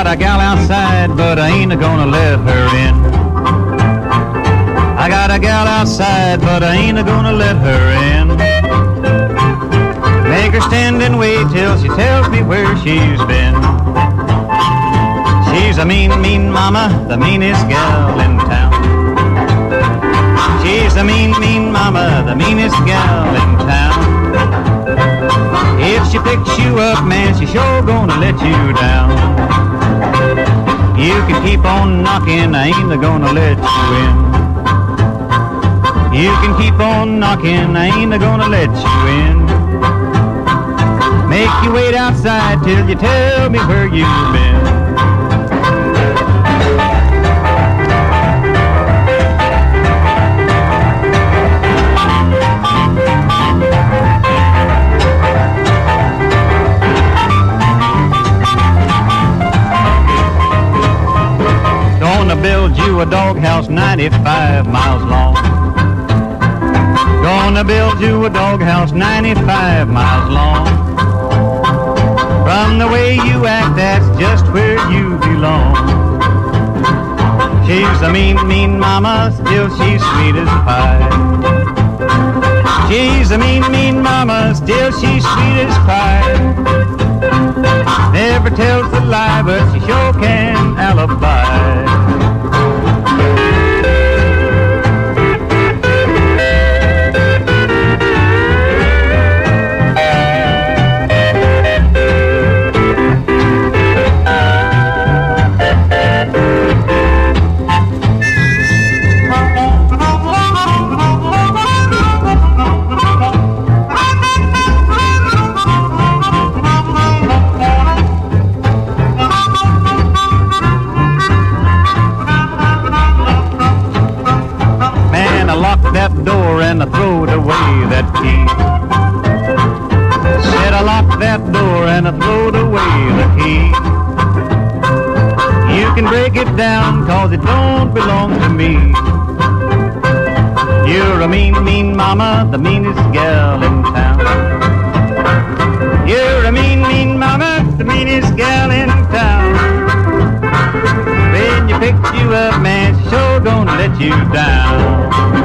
got a gal outside, but I ain't gonna let her in. I got a gal outside, but I ain't gonna let her in. Make her stand and wait till she tells me where she's been. She's a mean, mean mama, the meanest gal in town. She's a mean, mean mama, the meanest gal in town. If she picks you up, man, she's sure gonna let you down. You can keep on knocking, I ain't gonna let you in. You can keep on knocking, I ain't gonna let you in. Make you wait outside till you tell me where you've been. Gonna build you a doghouse 95 miles long. Gonna build you a doghouse 95 miles long. From the way you act, that's just where you belong. She's a mean, mean mama, still she's sweet as pie. She's a mean, mean mama, still she's sweet as pie. Never tells a lie, but she sure can alibi. That door and I throwed away that key. Said I locked that door and I throwed away the key. You can break it down, cause it don't belong to me. You're a mean, mean mama, the meanest gal in town. You're a mean, mean mama, the meanest gal in town. When you picked you up, man, she sure gonna let you down.